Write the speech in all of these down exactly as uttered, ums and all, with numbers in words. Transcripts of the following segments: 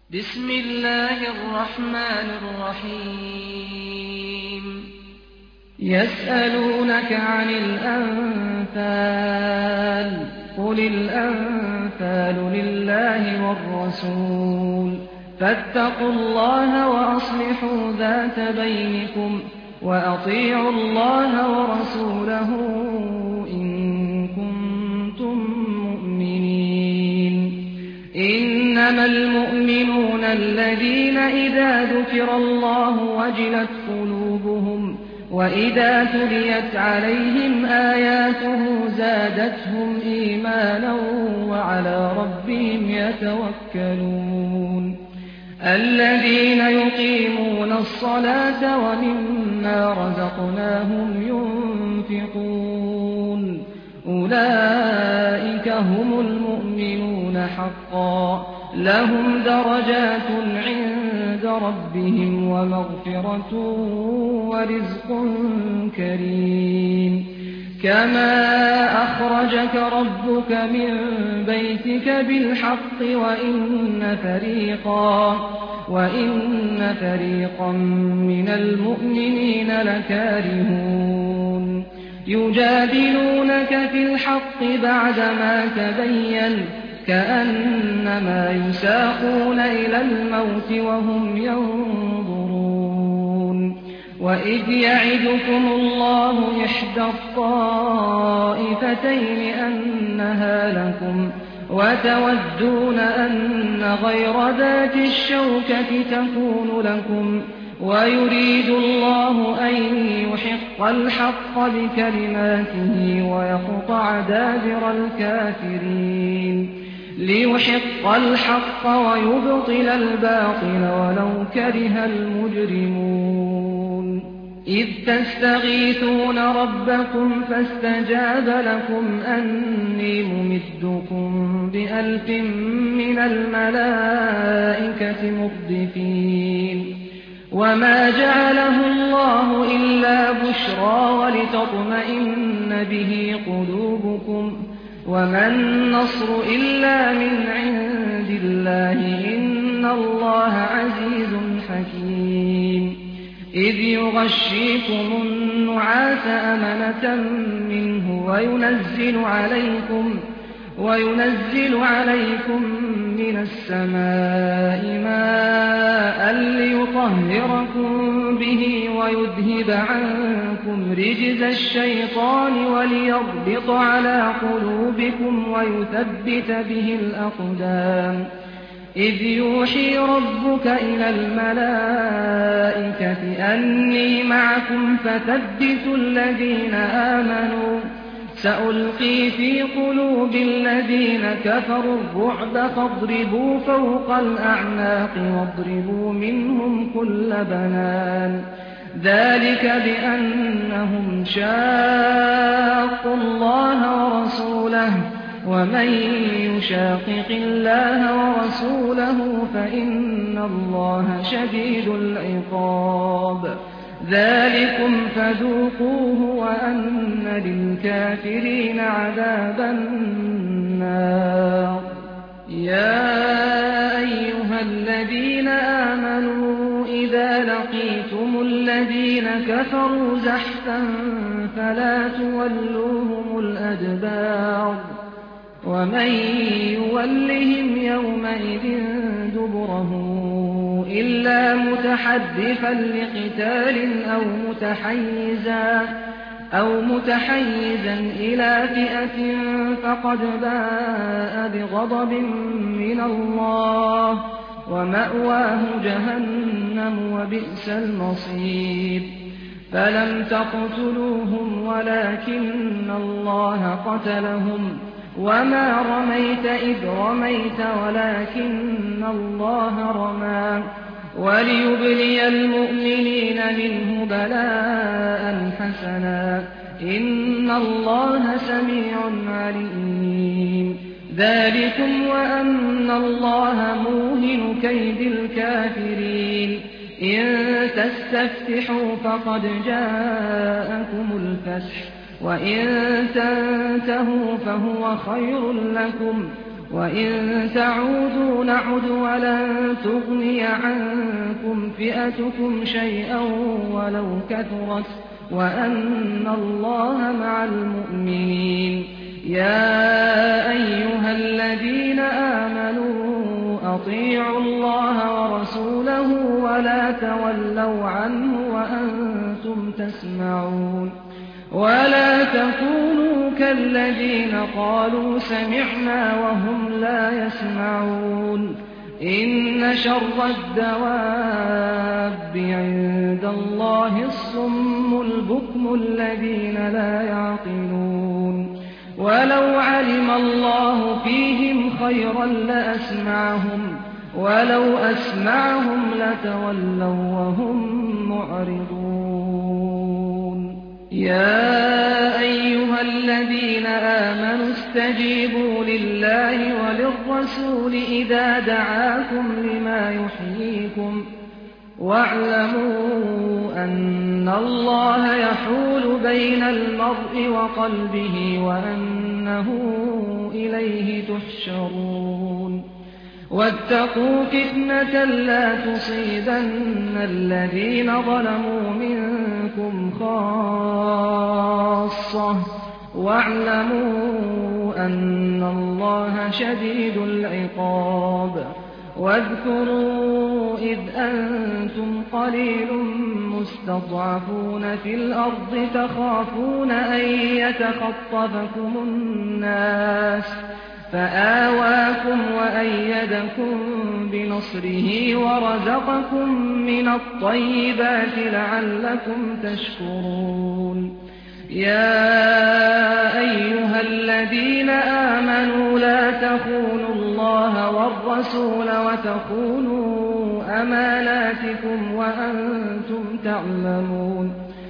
بسم الله الرحمن الرحيم يسألونك عن الأنفال قل الأنفال لله والرسول فاتقوا الله وأصلحوا ذات بينكم وأطيعوا الله ورسوله إن كنتم مؤمنين إنما المؤمنون الذين إذا ذكر الله وجلت قلوبهم وإذا تليت عليهم آياته زادتهم إيمانا وعلى ربهم يتوكلون الذين يقيمون الصلاة ومما رزقناهم ينفقون أولئك هم المؤمنون حقا لهم درجات عند ربهم ومغفرة ورزق كريم كما أخرجك ربك من بيتك بالحق وإن فريقا وإن فريقا من المؤمنين لكارهون يجادلونك في الحق بعدما تبين كأنما يساقون إلى الموت وهم ينظرون وإذ يعدكم الله إحدى الطائفتين أنها لكم وتودون أن غير ذات الشوكة تكون لكم ويريد الله أن يحق الحق بكلماته ويقطع دابر الكافرين ليحق الحق ويبطل الباطل ولو كره المجرمون إذ تستغيثون ربكم فاستجاب لكم أني ممدكم بألف من الملائكة مردفين وما جعله الله إلا بشرى ولتطمئن به قلوبكم وما النصر إلا من عند الله إن الله عزيز حكيم إذ يغشيكم النعاس أمنة منه وينزل عليكم وينزل عليكم من السماء ماء ليطهركم به ويذهب عنكم رجز الشيطان وليربط على قلوبكم ويثبت به الأقدام إذ يوحي ربك إلى الملائكة أني معكم فثبتوا الذين آمنوا سألقي في قلوب الذين كفروا الرعب فاضربوا فوق الأعناق واضربوا منهم كل بنان ذلك بأنهم شاقوا الله ورسوله ومن يشاقق الله ورسوله فإن الله شديد العقاب ذلكم فذوقوه وأن للكافرين عذاب النار يا أيها الذين آمنوا إذا لقيتم الذين كفروا زحفا فلا تولوهم الأدبار ومن يولهم يومئذ دبره إلا متحدفا لقتال أو متحيزا أو متحيزا إلى فئة فقد باء بغضب من الله ومأواه جهنم وبئس المصير فلم تقتلوهم ولكن الله قتلهم وما رميت إذ رميت ولكن الله رمى وليبلي المؤمنين منه بلاء حسنا إن الله سميع عليم ذلكم وأن الله موهن كيد الكافرين إن تستفتحوا فقد جاءكم الفتح وإن تنتهوا فهو خير لكم وإن تعودوا نعد ولن تغني عنكم فئتكم شيئا ولو كثرت وأن الله مع المؤمنين. يا أيها الذين آمنوا أطيعوا الله ورسوله ولا تولوا عنه وأنتم تسمعون. ولا تكونوا كالذين قالوا سمعنا وهم لا يسمعون. إن شر الدواب عند الله الصم البكم الذين لا يعقلون. ولو علم الله فيهم خيرا لأسمعهم ولو أسمعهم لتولوا وهم معرضون. يا أيها الذين آمنوا استجيبوا لله وللرسول إذا دعاكم لما يحييكم واعلموا أن الله يحول بين المرء وقلبه وأنه إليه تحشرون. واتقوا فتنة لا تصيبن الذين ظلموا منكم خاصة واعلموا أن الله شديد العقاب. واذكروا إذ أنتم قليل مستضعفون في الأرض تخافون أن يتخطفكم الناس فآواكم وأيدكم بنصره ورزقكم من الطيبات لعلكم تشكرون. يا أيها الذين آمنوا لا تخونوا الله والرسول وتخونوا أماناتكم وأنتم تعلمون.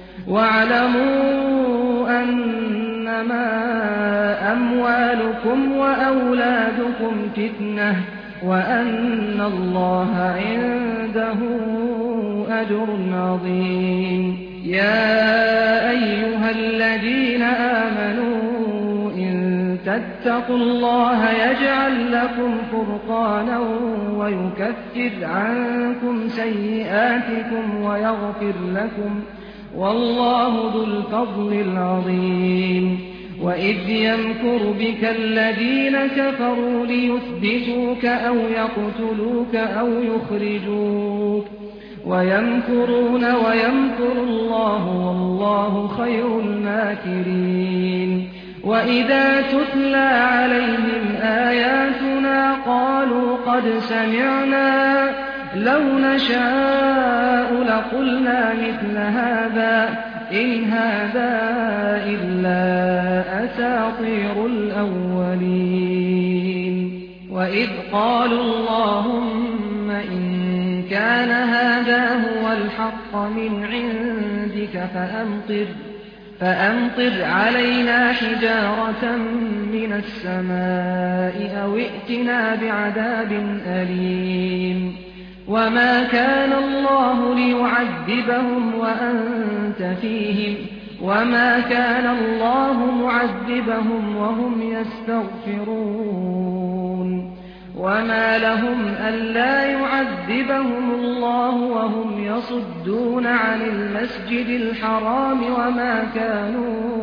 واعلموا أنما أموالكم وأولادكم فتنة وأن الله عنده أجر عظيم. يا أيها الذين آمنوا إن تتقوا الله يجعل لكم فرقانا ويكفر عنكم سيئاتكم ويغفر لكم والله ذو الفضل العظيم. وإذ يمكر بك الذين كفروا ليثبتوك أو يقتلوك أو يخرجوك ويمكرون ويمكر الله والله خير الماكرين. وإذا تتلى عليهم آياتنا قالوا قد سمعنا لو نشاء لقلنا مثل هذا إن هذا إلا أساطير الأولين. وإذ قالوا اللهم إن كان هذا هو الحق من عندك فأمطر, فأمطر علينا حجارة من السماء أو ائتنا بعذاب أليم. وما كان الله ليعذبهم وأنت فيهم وما كان الله معذبهم وهم يستغفرون. وما لهم ألا يعذبهم الله وهم يصدون عن المسجد الحرام وما كانوا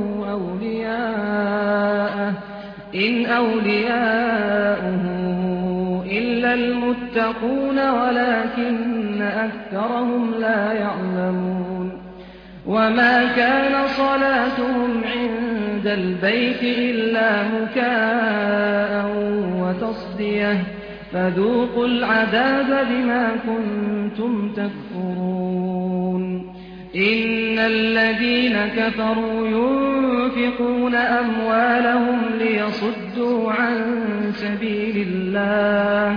أولياءه إن أولياؤه إلا المتقون ولكن أكثرهم لا يعلمون. وما كان صلاتهم عند البيت إلا مكاء وتصدية فذوقوا العذاب بما كنتم تكفرون. إن الذين كفروا ينفقون أموالهم ليصدوا عن سبيل الله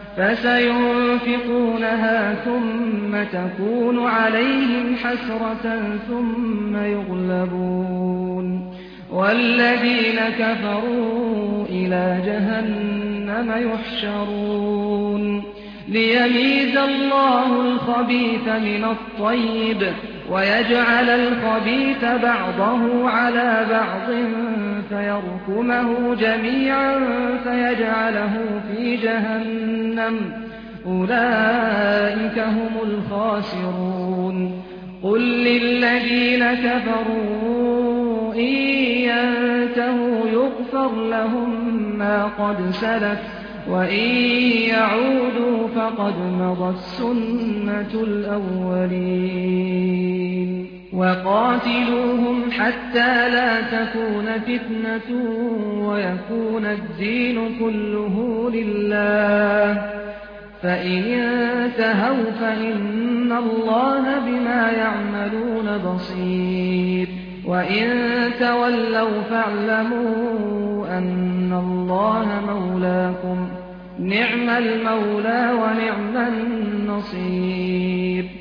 فسينفقونها ثم تكون عليهم حسرة ثم يغلبون والذين كفروا إلى جهنم يحشرون. ليميز الله الخبيث من الطيب ويجعل الخبيث بعضه على بعض فيركمه جميعا فيجعله في جهنم أولئك هم الخاسرون قل للذين كفروا إن ينتهوا يغفر لهم ما قد سلف وإن يعودوا فقد مضت سنة الأولين وقاتلوهم حتى لا تكون فتنة ويكون الدين كله لله فإن انتهوا فإن الله بما يعملون بصير وإن تولوا فاعلموا أن الله مولاكم نعم المولى ونعم النصير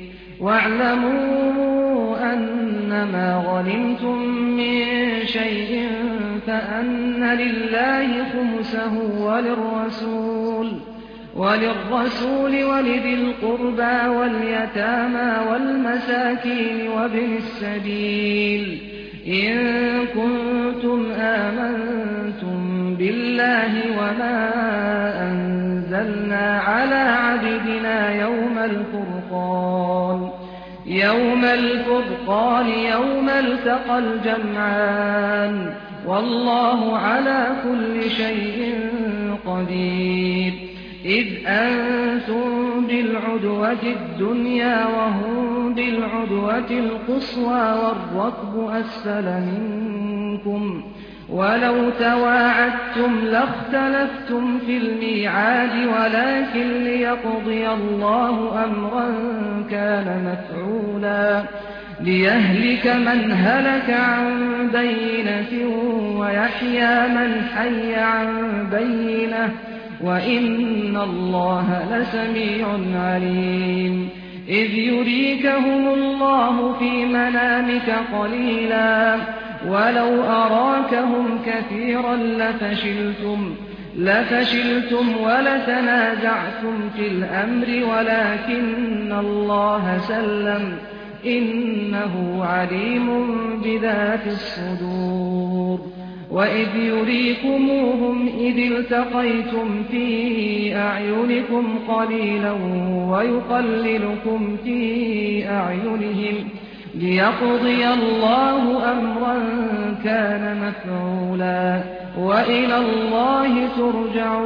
واعلموا أنما غنمتم من شيء فأن لله خمسه وللرسول وللرسول ولذي القربى واليتامى والمساكين وابن السبيل إن كنتم آمنتم بالله وما أنزلنا على عبدنا يوم الفرقان يوم الفرقان يوم التقى الجمعان والله على كل شيء قدير إذ أنتم بالعدوة الدنيا وهم بالعدوة القصوى والركب أسفل منكم ولو تواعدتم لاختلفتم في الميعاد ولكن ليقضي الله أمرا كان مفعولا ليهلك من هلك عن بينة ويحيى من حي عن بينة وإن الله لسميع عليم إذ يريكهم الله في منامك قليلا ولو أراكهم كثيرا لفشلتم لفشلتم ولتنازعتم في الأمر ولكن الله سلم إنه عليم بذات الصدور وإذ يريكموهم إذ التقيتم في أعينكم قليلا ويقللكم في أعينهم ليقضي الله أمرا كان مفعولا وإلى الله ترجع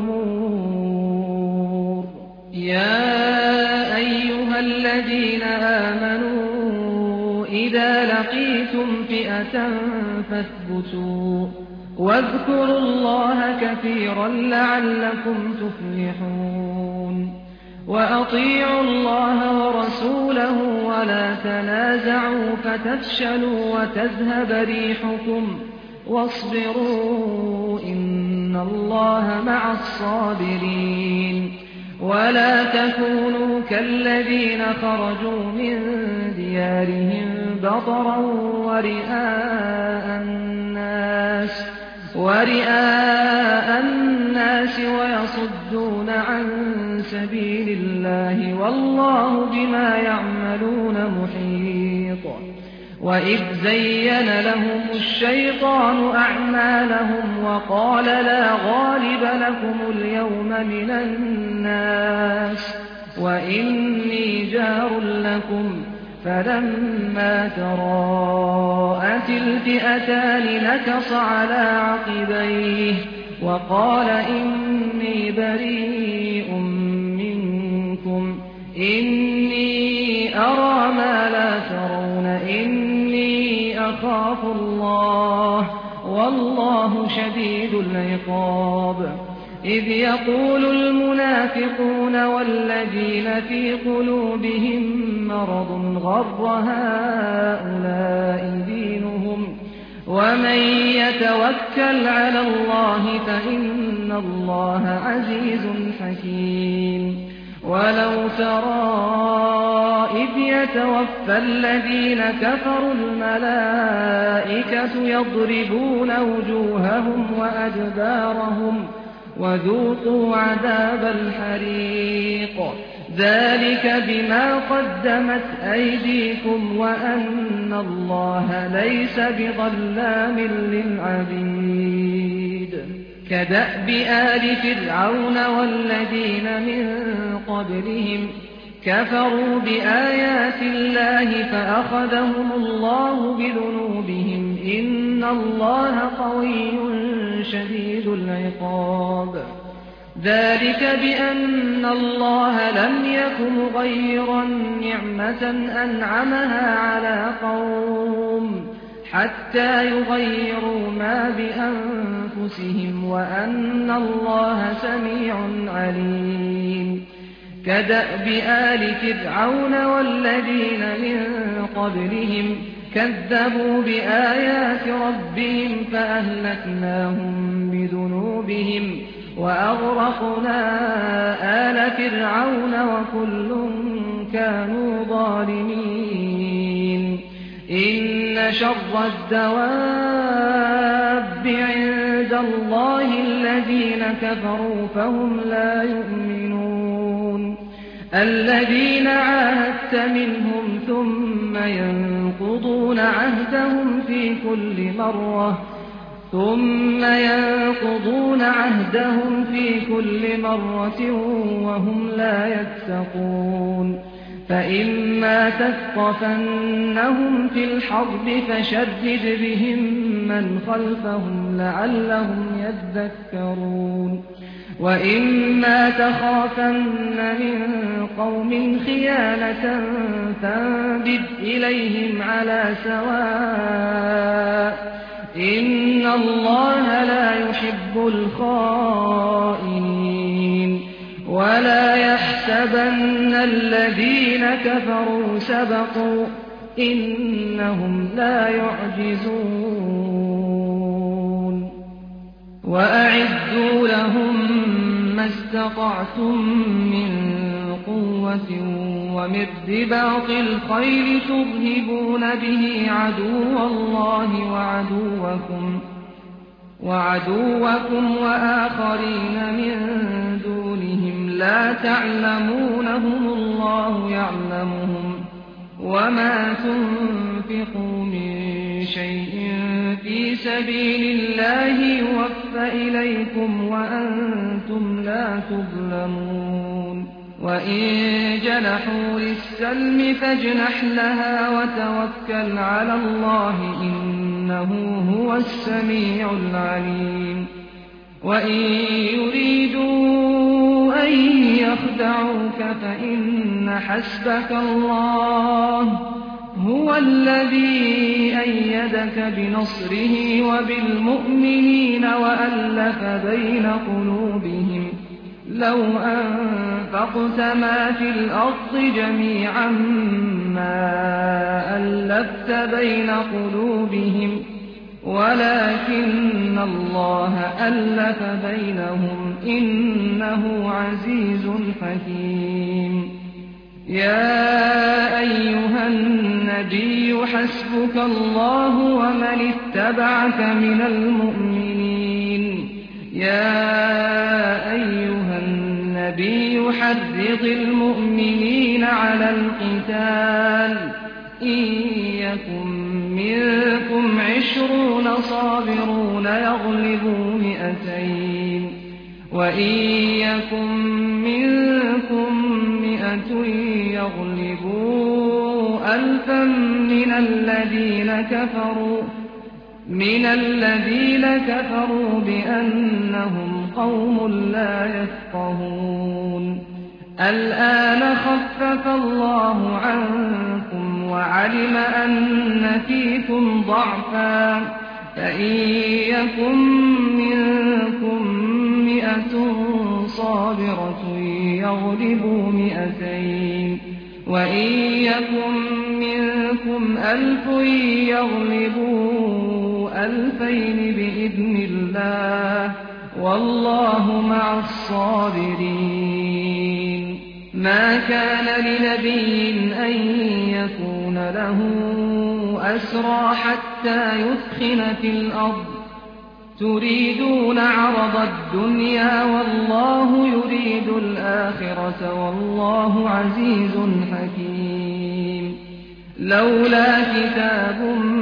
الأمور يا أيها الذين آمنوا إذا لقيتم فئة فاثبتوا واذكروا الله كثيرا لعلكم تفلحون وأطيعوا الله ورسوله ولا تنازعوا فتفشلوا وتذهب ريحكم واصبروا إن الله مع الصابرين ولا تكونوا كالذين خرجوا من ديارهم بطرا ورئاء الناس ورئاء الناس ويصدون عن سبيل الله والله بما يعملون محيط وإذ زين لهم الشيطان أعمالهم وقال لا غالب لكم اليوم من الناس وإني جار لكم فلما تراءت الفئتان نكص على عقبيه وقال إني بريء منكم إني أرى ما لا ترون إني أخاف الله والله شديد العقاب إذ يقول المنافقون والذين في قلوبهم مرض غر هؤلاء دينهم ومن يتوكل على الله فإن الله عزيز حكيم ولو ترى إذ يتوفى الذين كفروا الملائكة يضربون وجوههم وأدبارهم وذوقوا عذاب الحريق ذلك بما قدمت أيديكم وأن الله ليس بظلام للعبيد كدأب آل فرعون والذين من قبلهم كفروا بآيات الله فأخذهم الله بذنوبهم إن الله قوي شديد العقاب ذلك بأن الله لم يك مغيرا نعمة أنعمها على قوم حتى يغيروا ما بأنفسهم وأن الله سميع عليم كدأب آل فرعون والذين من قبلهم كذبوا بآيات ربهم فأهلكناهم بذنوبهم وأغرقنا آل فرعون وكل كانوا ظالمين إن شر الدواب عند الله الذين كفروا فهم لا يؤمنون الذين عاهدت منهم ثم ينقضون عهدهم في كل مرة ثم ينقضون عهدهم في كل مرة وهم لا يتقون فإما تثقفنهم في الحرب فشرد بهم من خلفهم لعلهم يذكرون وإما تخافن من قوم خيانة فانبذ إليهم على سواء إن الله لا يحب الخائنين ولا يحسبن الذين كفروا سبقوا إنهم لا يعجزون وأعدوا لهم ما استطعتم من قوة ومن رباط الخيل ترهبون به عدو الله وعدوكم وعدوكم وآخرين من دونهم لا تعلمونهم الله يعلمهم وما تنفقوا من شيء في سبيل الله يوفى إليكم وأنتم لا تظلمون وإن جنحوا للسلم فاجنح لها وتوكل على الله إنه هو السميع العليم وإن يريدوا أن يخدعوك فإن حسبك الله هو الذي أيدك بنصره وبالمؤمنين وألف بين قلوبهم لو أنفقت ما في الأرض جميعا ما ألفت بين قلوبهم ولكن الله ألف بينهم إنه عزيز حكيم يا أيها النبي حسبك الله ومن اتبعك من المؤمنين يا أيها النبي حرض المؤمنين على القتال إن يكن منكم عشرون صابرون يغلبوا مئتين وإن يكن منكم مئة يغلبوا ألفا من الذين كفروا من الذين كفروا بأنهم قوم لا يفقهون الآن خفف الله عنكم وعلم أن فيكم ضعفا فإن يكن منكم مئة صابرة يغلبوا مئتين وإن يكن منكم ألف يغلبوا ألفين بإذن الله والله مع الصابرين ما كان لنبي أن يكون له أسرى حتى يثخن في الأرض تريدون عرض الدنيا والله يريد الآخرة والله عزيز حكيم لولا كتاب من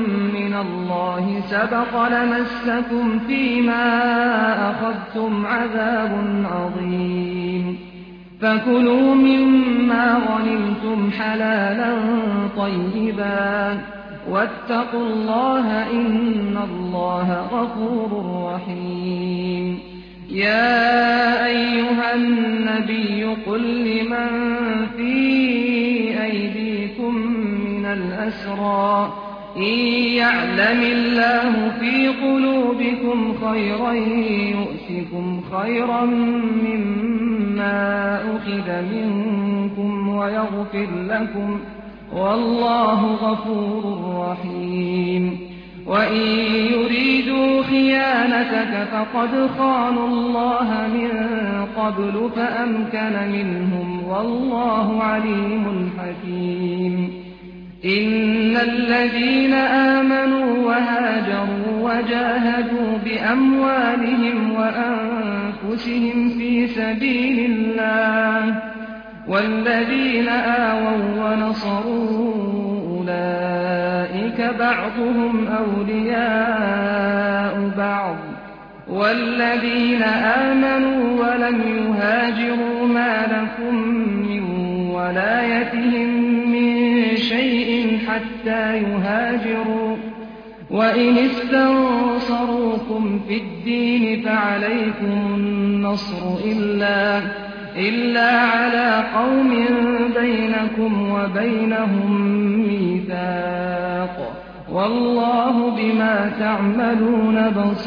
مِّنَ اللَّهِ سَبَقَ لَمَسَّكُمْ فِيمَا أَخَذْتُمْ عَذَابٌ عَظِيمٌ فَكُلُوا مِمَّا غَنِمْتُمْ حَلَالًا طَيِّبًا وَاتَّقُوا اللَّهَ ۖ إِنَّ اللَّهَ غَفُورٌ رَّحِيمٌ يَا أَيُّهَا النَّبِيُّ قُل لِّمَن فِي أَيْدِيكُم مِّنَ الْأَسْرَىٰ إِن يَعْلَمِ اللَّهُ فِي قُلُوبِكُمْ خَيْرًا يُؤْتِكُمْ خَيْرًا مِّمَّا أُخِذَ مِنكُمْ وَيَغْفِرْ لَكُمْ ۗ وَاللَّهُ غَفُورٌ رَّحِيمٌ وَإِن يُرِيدُوا خِيَانَتَكَ فَقَدْ خَانُوا اللَّهَ مِن قَبْلُ فَأَمْكَنَ مِنْهُمْ ۗ وَاللَّهُ عَلِيمٌ حَكِيمٌ إِنَّ الَّذِينَ آمَنُوا وَهَاجَرُوا وَجَاهَدُوا بِأَمْوَالِهِمْ وَأَنفُسِهِمْ فِي سَبِيلِ اللَّهِ وَالَّذِينَ آوَوا وَّنَصَرُوا أُولَٰئِكَ بَعْضُهُمْ أَوْلِيَاءُ بَعْضٍ ۚ وَالَّذِينَ آمَنُوا وَلَمْ يُهَاجِرُوا مَا لَكُم مِّن وَلَايَتِهِم مِّن شَيْءٍ حَتَّىٰ يُهَاجِرُوا ۚ وَإِنِ اسْتَنصَرُوكُمْ فِي الدِّينِ فَعَلَيْكُمُ النَّصْرُ إِلَّا إِلَّا عَلَىٰ قَوْمٍ بَيْنَكُمْ وَبَيْنَهُم مِّيثَاقٌ ۗ وَاللَّهُ بِمَا تَعْمَلُونَ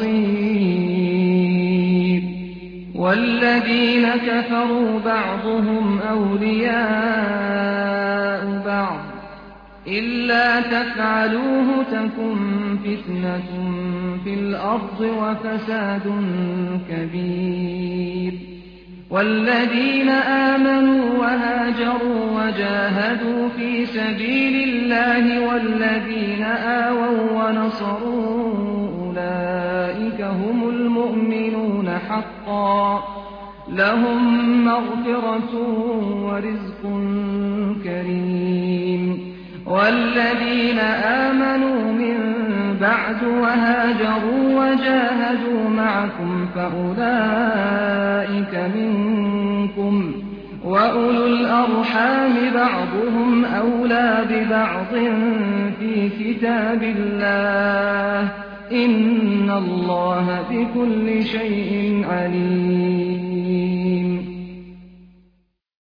بَصِيرٌ وَالَّذِينَ كَفَرُوا بَعْضُهُمْ أَوْلِيَاءُ بَعْضٍ ۚ إِلَّا تَفْعَلُوهُ تَكُن فِتْنَةٌ فِي الْأَرْضِ وَفَسَادٌ كَبِيرٌ وَالَّذِينَ آمَنُوا وَهَاجَرُوا وَجَاهَدُوا فِي سَبِيلِ اللَّهِ وَالَّذِينَ آوَوا وَّنَصَرُوا أُولَٰئِكَ هُمُ الْمُؤْمِنُونَ حَقًّا ۚ لَّهُم مَّغْفِرَةٌ وَرِزْقٌ كَرِيمٌ وَالَّذِينَ آمَنُوا مِن بَعْدُ وَهَاجَرُوا وَجَاهَدُوا مَعَكُمْ فَأُولَٰئِكَ مِنكُمْ ۚ وَأُولُو الْأَرْحَامِ بَعْضُهُمْ أَوْلَىٰ بِبَعْضٍ فِي كِتَابِ اللَّهِ ۗ إِنَّ اللَّهَ بِكُلِّ شَيْءٍ عَلِيمٌ